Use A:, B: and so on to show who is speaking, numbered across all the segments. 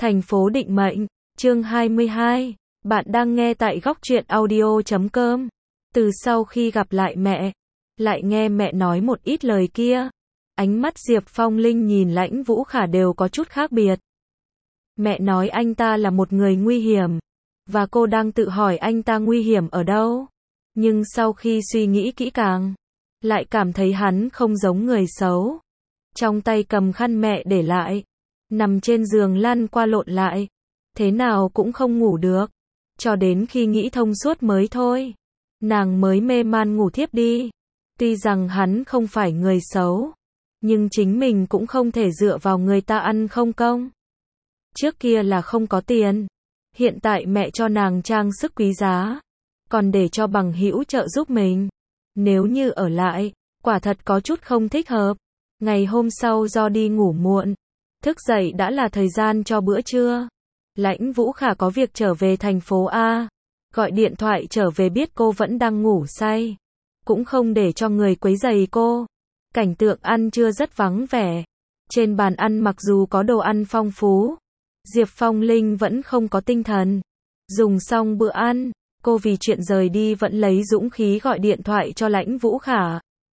A: Thành phố định mệnh, chương 22. Bạn đang nghe tại góc truyện audio.com. Từ sau khi gặp lại mẹ, lại nghe mẹ nói một ít lời kia, ánh mắt Diệp Phong Linh nhìn Lãnh Vũ Khả đều có chút khác biệt. Mẹ nói anh ta là một người nguy hiểm, và cô đang tự hỏi anh ta nguy hiểm ở đâu. Nhưng sau khi suy nghĩ kỹ càng, lại cảm thấy hắn không giống người xấu. Trong tay cầm khăn mẹ để lại, nằm trên giường lăn qua lộn lại, thế nào cũng không ngủ được, cho đến khi nghĩ thông suốt mới thôi, nàng mới mê man ngủ thiếp đi. Tuy rằng hắn không phải người xấu, nhưng chính mình cũng không thể dựa vào người ta ăn không công. Trước kia là không có tiền, hiện tại mẹ cho nàng trang sức quý giá, còn để cho bằng hữu trợ giúp mình. Nếu như ở lại, quả thật có chút không thích hợp. Ngày hôm sau do đi ngủ muộn, thức dậy đã là thời gian cho bữa trưa. Lãnh Vũ Khả có việc trở về thành phố A, gọi điện thoại trở về biết cô vẫn đang ngủ say, cũng không để cho người quấy rầy cô. Cảnh tượng ăn trưa rất vắng vẻ. Trên bàn ăn mặc dù có đồ ăn phong phú, Diệp Phong Linh vẫn không có tinh thần. Dùng xong bữa ăn, cô vì chuyện rời đi vẫn lấy dũng khí gọi điện thoại cho Lãnh Vũ Khả.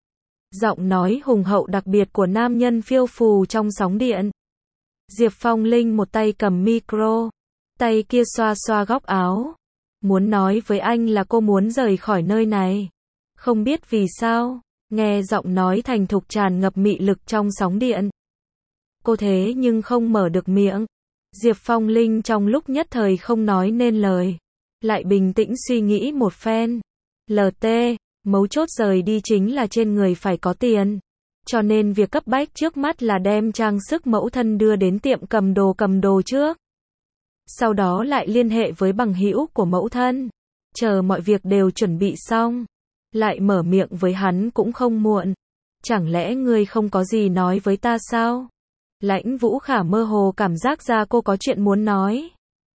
A: Giọng nói hùng hậu đặc biệt của nam nhân phiêu phù trong sóng điện. Diệp Phong Linh một tay cầm micro, tay kia xoa xoa góc áo. Muốn nói với anh là cô muốn rời khỏi nơi này. Không biết vì sao, nghe giọng nói thành thục tràn ngập mị lực trong sóng điện. Cô thế nhưng không mở được miệng. Diệp Phong Linh trong lúc nhất thời không nói nên lời, lại bình tĩnh suy nghĩ một phen. LT, mấu chốt rời đi chính là trên người phải có tiền. Cho nên việc cấp bách trước mắt là đem trang sức mẫu thân đưa đến tiệm cầm đồ trước. Sau đó lại liên hệ với bằng hữu của mẫu thân. Chờ mọi việc đều chuẩn bị xong, lại mở miệng với hắn cũng không muộn. Chẳng lẽ ngươi không có gì nói với ta sao? Lãnh Vũ Khả mơ hồ cảm giác ra cô có chuyện muốn nói.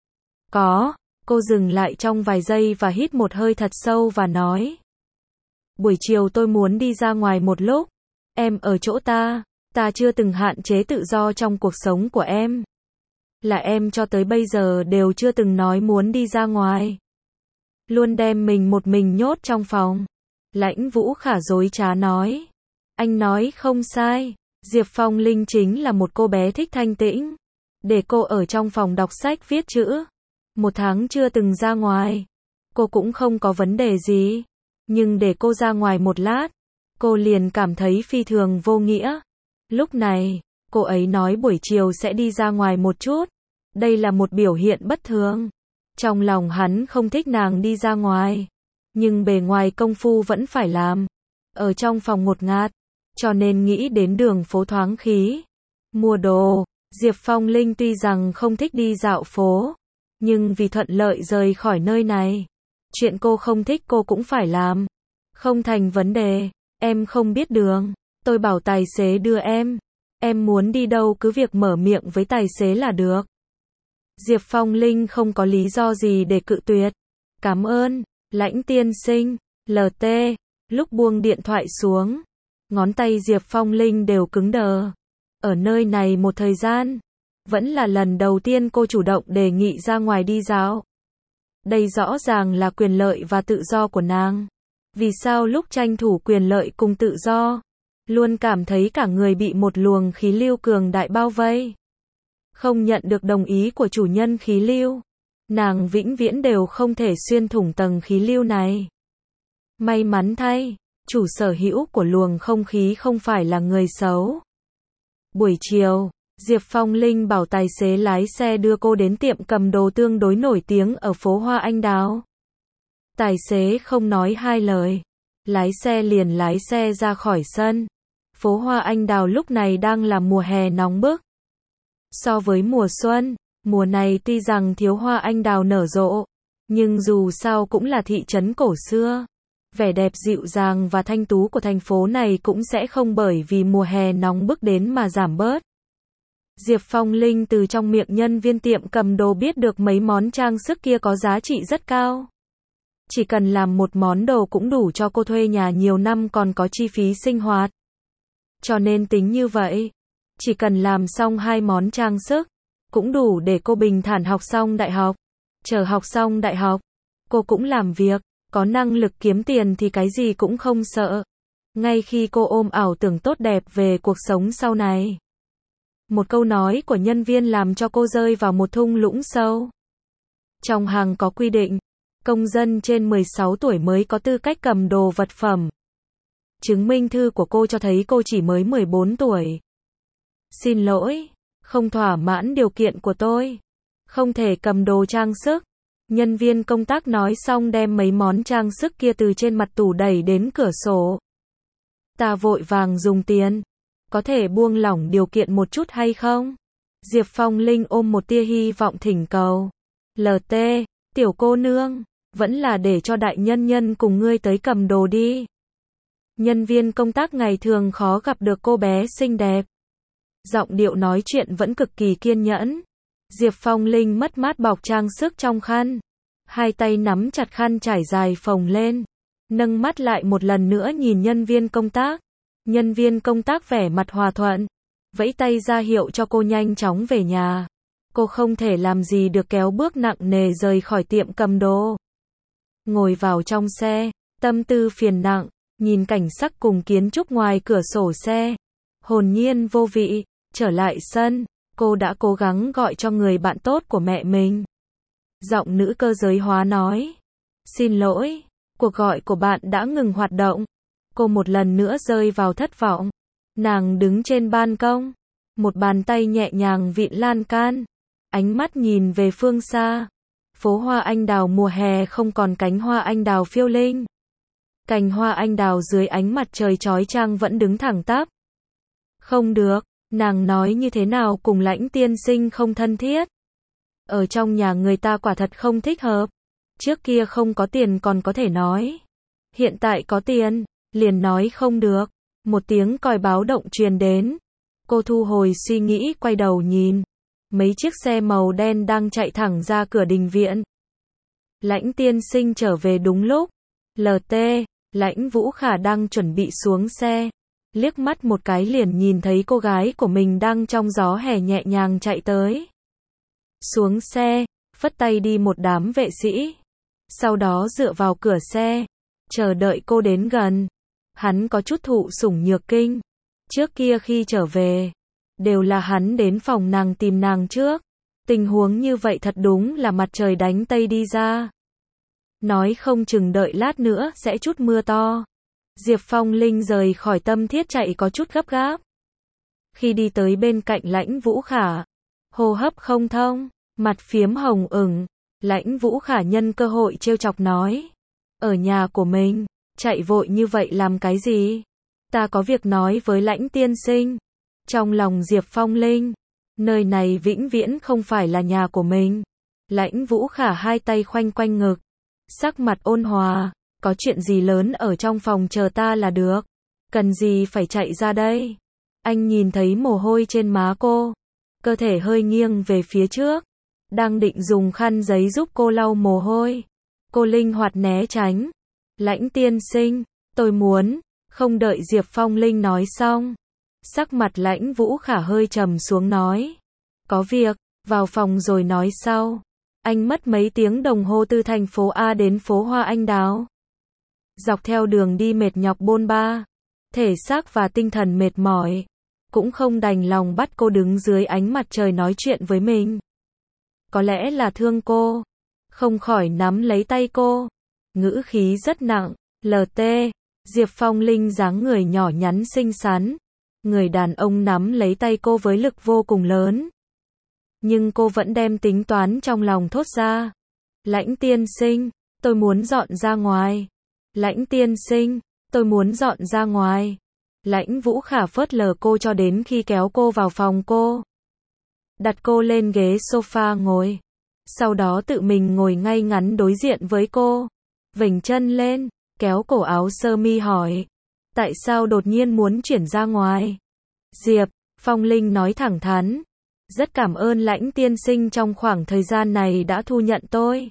A: Có, cô dừng lại trong vài giây và hít một hơi thật sâu và nói. Buổi chiều tôi muốn đi ra ngoài một lúc. Em ở chỗ ta chưa từng hạn chế tự do trong cuộc sống của em. Là em cho tới bây giờ đều chưa từng nói muốn đi ra ngoài. Luôn đem mình một mình nhốt trong phòng. Lãnh Vũ Khả dối trá nói. Anh nói không sai, Diệp Phong Linh chính là một cô bé thích thanh tĩnh. Để cô ở trong phòng đọc sách viết chữ. 1 tháng chưa từng ra ngoài, cô cũng không có vấn đề gì. Nhưng để cô ra ngoài một lát, cô liền cảm thấy phi thường vô nghĩa. Lúc này, cô ấy nói buổi chiều sẽ đi ra ngoài một chút. Đây là một biểu hiện bất thường. Trong lòng hắn không thích nàng đi ra ngoài, nhưng bề ngoài công phu vẫn phải làm. Ở trong phòng ngột ngạt, cho nên nghĩ đến đường phố thoáng khí, mua đồ. Diệp Phong Linh tuy rằng không thích đi dạo phố, nhưng vì thuận lợi rời khỏi nơi này, chuyện cô không thích cô cũng phải làm. Không thành vấn đề, em không biết đường, tôi bảo tài xế đưa em muốn đi đâu cứ việc mở miệng với tài xế là được. Diệp Phong Linh không có lý do gì để cự tuyệt. Cảm ơn, Lãnh tiên sinh. LT, lúc buông điện thoại xuống, ngón tay Diệp Phong Linh đều cứng đờ. Ở nơi này một thời gian, vẫn là lần đầu tiên cô chủ động đề nghị ra ngoài đi dạo. Đây rõ ràng là quyền lợi và tự do của nàng. Vì sao lúc tranh thủ quyền lợi cùng tự do, luôn cảm thấy cả người bị một luồng khí lưu cường đại bao vây? Không nhận được đồng ý của chủ nhân khí lưu, nàng vĩnh viễn đều không thể xuyên thủng tầng khí lưu này. May mắn thay, chủ sở hữu của luồng không khí không phải là người xấu. Buổi chiều, Diệp Phong Linh bảo tài xế lái xe đưa cô đến tiệm cầm đồ tương đối nổi tiếng ở phố Hoa Anh Đào. Tài xế không nói hai lời, lái xe liền lái xe ra khỏi sân. Phố Hoa Anh Đào lúc này đang là mùa hè nóng bức. So với mùa xuân, mùa này tuy rằng thiếu hoa anh đào nở rộ, nhưng dù sao cũng là thị trấn cổ xưa. Vẻ đẹp dịu dàng và thanh tú của thành phố này cũng sẽ không bởi vì mùa hè nóng bức đến mà giảm bớt. Diệp Phong Linh từ trong miệng nhân viên tiệm cầm đồ biết được mấy món trang sức kia có giá trị rất cao. Chỉ cần làm một món đồ cũng đủ cho cô thuê nhà nhiều năm còn có chi phí sinh hoạt. Cho nên tính như vậy, chỉ cần làm xong 2 món trang sức, cũng đủ để cô bình thản học xong đại học. Chờ học xong đại học, cô cũng làm việc, có năng lực kiếm tiền thì cái gì cũng không sợ. Ngay khi cô ôm ảo tưởng tốt đẹp về cuộc sống sau này, một câu nói của nhân viên làm cho cô rơi vào một thung lũng sâu. Trong hàng có quy định, công dân trên 16 tuổi mới có tư cách cầm đồ vật phẩm. Chứng minh thư của cô cho thấy cô chỉ mới 14 tuổi. Xin lỗi, không thỏa mãn điều kiện của tôi. Không thể cầm đồ trang sức. Nhân viên công tác nói xong đem mấy món trang sức kia từ trên mặt tủ đẩy đến cửa sổ. Ta vội vàng dùng tiền. Có thể buông lỏng điều kiện một chút hay không? Diệp Phong Linh ôm một tia hy vọng thỉnh cầu. LT, tiểu cô nương, vẫn là để cho đại nhân nhân cùng ngươi tới cầm đồ đi. Nhân viên công tác ngày thường khó gặp được cô bé xinh đẹp. Giọng điệu nói chuyện vẫn cực kỳ kiên nhẫn. Diệp Phong Linh mất mát bọc trang sức trong khăn. Hai tay nắm chặt khăn trải dài phồng lên. Nâng mắt lại một lần nữa nhìn nhân viên công tác. Nhân viên công tác vẻ mặt hòa thuận. Vẫy tay ra hiệu cho cô nhanh chóng về nhà. Cô không thể làm gì được kéo bước nặng nề rời khỏi tiệm cầm đồ. Ngồi vào trong xe, tâm tư phiền nặng, nhìn cảnh sắc cùng kiến trúc ngoài cửa sổ xe. Hồn nhiên vô vị, trở lại sân, cô đã cố gắng gọi cho người bạn tốt của mẹ mình. Giọng nữ cơ giới hóa nói. Xin lỗi, cuộc gọi của bạn đã ngừng hoạt động. Cô một lần nữa rơi vào thất vọng. Nàng đứng trên ban công, một bàn tay nhẹ nhàng vịn lan can. Ánh mắt nhìn về phương xa. Phố hoa anh đào mùa hè không còn cánh hoa anh đào phiêu linh. Cành hoa anh đào dưới ánh mặt trời chói chang vẫn đứng thẳng tắp. Không được, nàng nói như thế nào cùng Lãnh tiên sinh không thân thiết. Ở trong nhà người ta quả thật không thích hợp. Trước kia không có tiền còn có thể nói. Hiện tại có tiền, liền nói không được. Một tiếng còi báo động truyền đến. Cô thu hồi suy nghĩ quay đầu nhìn. Mấy chiếc xe màu đen đang chạy thẳng ra cửa đình viện. Lãnh tiên sinh trở về đúng lúc. LT, Lãnh Vũ Khả đang chuẩn bị xuống xe. Liếc mắt một cái liền nhìn thấy cô gái của mình đang trong gió hè nhẹ nhàng chạy tới. Xuống xe, phất tay đi một đám vệ sĩ. Sau đó dựa vào cửa xe, chờ đợi cô đến gần. Hắn có chút thụ sủng nhược kinh. Trước kia khi trở về, đều là hắn đến phòng nàng tìm nàng trước. Tình huống như vậy thật đúng là mặt trời đánh tây đi ra. Nói không chừng đợi lát nữa sẽ chút mưa to. Diệp Phong Linh rời khỏi Tâm Thiết chạy có chút gấp gáp. Khi đi tới bên cạnh Lãnh Vũ Khả, hô hấp không thông, mặt phiếm hồng ửng. Lãnh Vũ Khả nhân cơ hội trêu chọc nói. Ở nhà của mình, chạy vội như vậy làm cái gì? Ta có việc nói với Lãnh tiên sinh. Trong lòng Diệp Phong Linh, nơi này vĩnh viễn không phải là nhà của mình. Lãnh Vũ Khả hai tay khoanh quanh ngực, sắc mặt ôn hòa. Có chuyện gì lớn ở trong phòng chờ ta là được. Cần gì phải chạy ra đây? Anh nhìn thấy mồ hôi trên má cô. Cơ thể hơi nghiêng về phía trước. Đang định dùng khăn giấy giúp cô lau mồ hôi. Cô linh hoạt né tránh. Lãnh tiên sinh, tôi muốn. Không đợi Diệp Phong Linh nói xong. Sắc mặt Lãnh Vũ Khả hơi trầm xuống nói. Có việc, vào phòng rồi nói sau. Anh mất mấy tiếng đồng hồ từ thành phố A đến phố Hoa Anh Đào. Dọc theo đường đi mệt nhọc bôn ba. Thể xác và tinh thần mệt mỏi. Cũng không đành lòng bắt cô đứng dưới ánh mặt trời nói chuyện với mình. Có lẽ là thương cô. Không khỏi nắm lấy tay cô. Ngữ khí rất nặng. LT, Diệp Phong Linh dáng người nhỏ nhắn xinh xắn. Người đàn ông nắm lấy tay cô với lực vô cùng lớn. Nhưng cô vẫn đem tính toán trong lòng thốt ra. Lãnh tiên sinh, tôi muốn dọn ra ngoài. Lãnh tiên sinh, tôi muốn dọn ra ngoài. Lãnh Vũ Khả phớt lờ cô cho đến khi kéo cô vào phòng cô. Đặt cô lên ghế sofa ngồi. Sau đó tự mình ngồi ngay ngắn đối diện với cô. Vểnh chân lên, kéo cổ áo sơ mi hỏi. Tại sao đột nhiên muốn chuyển ra ngoài? Diệp Phong Linh nói thẳng thắn. Rất cảm ơn Lãnh tiên sinh trong khoảng thời gian này đã thu nhận tôi.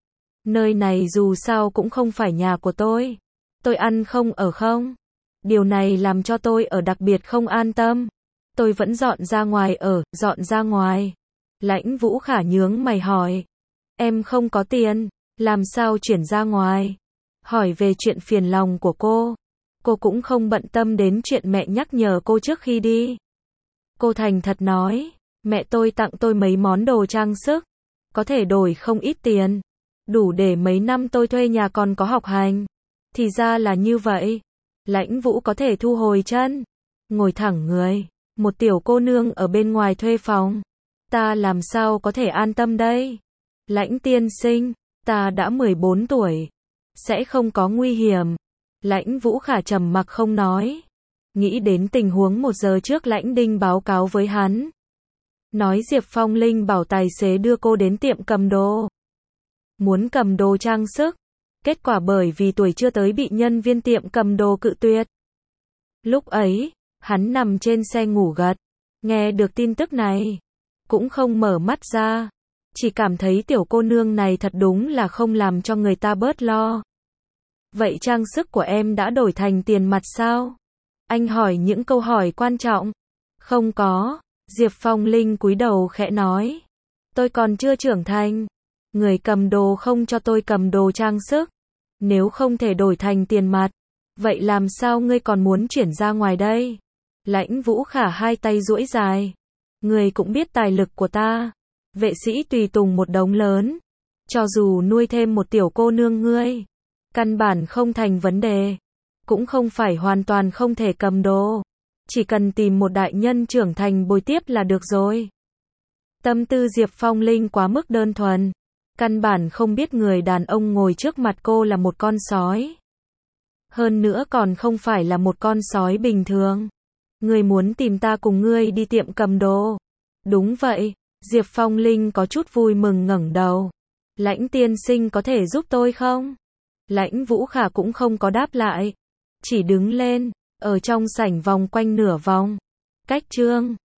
A: Nơi này dù sao cũng không phải nhà của tôi. Tôi ăn không ở không. Điều này làm cho tôi ở đặc biệt không an tâm. Tôi vẫn dọn ra ngoài ở, dọn ra ngoài. Lãnh Vũ Khả nhướng mày hỏi. Em không có tiền, làm sao chuyển ra ngoài? Hỏi về chuyện phiền lòng của cô cũng không bận tâm đến chuyện mẹ nhắc nhở cô trước khi đi. Cô thành thật nói, mẹ tôi tặng tôi mấy món đồ trang sức, có thể đổi không ít tiền, đủ để mấy năm tôi thuê nhà còn có học hành. Thì ra là như vậy. Lãnh Vũ có thể thu hồi chân, ngồi thẳng người, một tiểu cô nương ở bên ngoài thuê phòng. Ta làm sao có thể an tâm đây? Lãnh tiên sinh, ta đã 14 tuổi, sẽ không có nguy hiểm. Lãnh Vũ Khả trầm mặc không nói. Nghĩ đến tình huống 1 giờ trước Lãnh Đinh báo cáo với hắn. Nói Diệp Phong Linh bảo tài xế đưa cô đến tiệm cầm đồ. Muốn cầm đồ trang sức. Kết quả bởi vì tuổi chưa tới bị nhân viên tiệm cầm đồ cự tuyệt. Lúc ấy, hắn nằm trên xe ngủ gật. Nghe được tin tức này, cũng không mở mắt ra. Chỉ cảm thấy tiểu cô nương này thật đúng là không làm cho người ta bớt lo. Vậy trang sức của em đã đổi thành tiền mặt sao? Anh hỏi những câu hỏi quan trọng. Không có, Diệp Phong Linh cúi đầu khẽ nói. Tôi còn chưa trưởng thành. Người cầm đồ không cho tôi cầm đồ trang sức. Nếu không thể đổi thành tiền mặt, vậy làm sao ngươi còn muốn chuyển ra ngoài đây? Lãnh Vũ Khả hai tay duỗi dài. Ngươi cũng biết tài lực của ta. Vệ sĩ tùy tùng một đống lớn. Cho dù nuôi thêm một tiểu cô nương ngươi, căn bản không thành vấn đề. Cũng không phải hoàn toàn không thể cầm đồ. Chỉ cần tìm một đại nhân trưởng thành bồi tiếp là được rồi. Tâm tư Diệp Phong Linh quá mức đơn thuần. Căn bản không biết người đàn ông ngồi trước mặt cô là một con sói. Hơn nữa còn không phải là một con sói bình thường. Ngươi muốn tìm ta cùng ngươi đi tiệm cầm đồ. Đúng vậy, Diệp Phong Linh có chút vui mừng ngẩng đầu. Lãnh tiên sinh có thể giúp tôi không? Lãnh Vũ Khả cũng không có đáp lại. Chỉ đứng lên, ở trong sảnh vòng quanh nửa vòng. Cách chương